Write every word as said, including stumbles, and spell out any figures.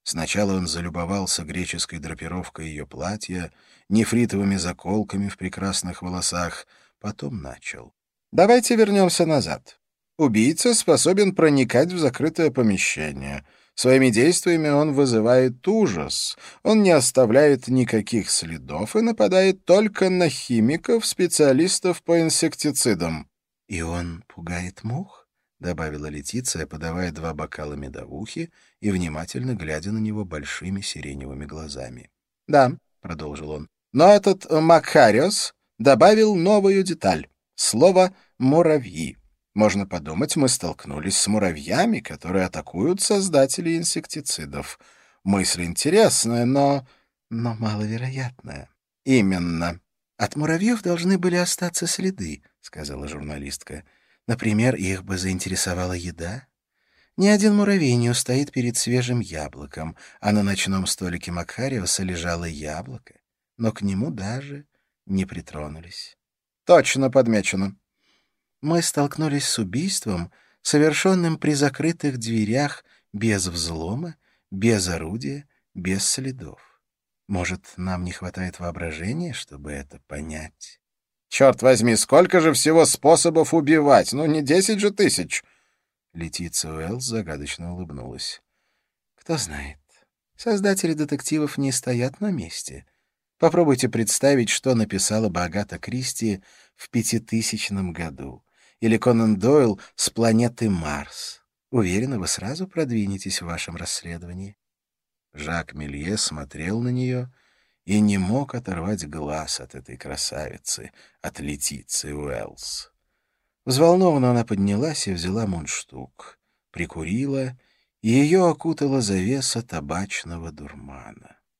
Сначала он залюбовался греческой драпировкой ее платья, нефритовыми заколками в прекрасных волосах, потом начал. «Давайте вернемся назад. Убийца способен проникать в закрытое помещение. Своими действиями он вызывает ужас. Он не оставляет никаких следов и нападает только на химиков, специалистов по инсектицидам». «И он пугает мух?» — добавила Летиция, подавая два бокала медовухи и внимательно глядя на него большими сиреневыми глазами. «Да», — продолжил он, — «но этот Макариос добавил новую деталь — слово «муравьи». Можно подумать, мы столкнулись с муравьями, которые атакуют создателей инсектицидов. Мысль интересная, но... но маловероятная». «Именно. От муравьев должны были остаться следы», — сказала журналистка. «Например, их бы заинтересовала еда. Ни один муравей не устоит перед свежим яблоком, а на ночном столике Макариуса лежало яблоко, но к нему даже не притронулись». «Точно подмечено». Мы столкнулись с убийством, совершенным при закрытых дверях, без взлома, без орудия, без следов. Может, нам не хватает воображения, чтобы это понять? «Черт возьми, сколько же всего способов убивать! Ну, не десять же тысяч!» Летиция Уэллс загадочно улыбнулась. «Кто знает. Создатели детективов не стоят на месте. Попробуйте представить, что написала бы Агата Кристи в пятитысячном году. Или Конан Дойл с планеты Марс. Уверена, вы сразу продвинетесь в вашем расследовании». Жак Мелье смотрел на нее и не мог оторвать глаз от этой красавицы, от Летиции Уэллс. Взволнованно она поднялась и взяла мундштук, прикурила, и ее окутала завеса табачного дурмана.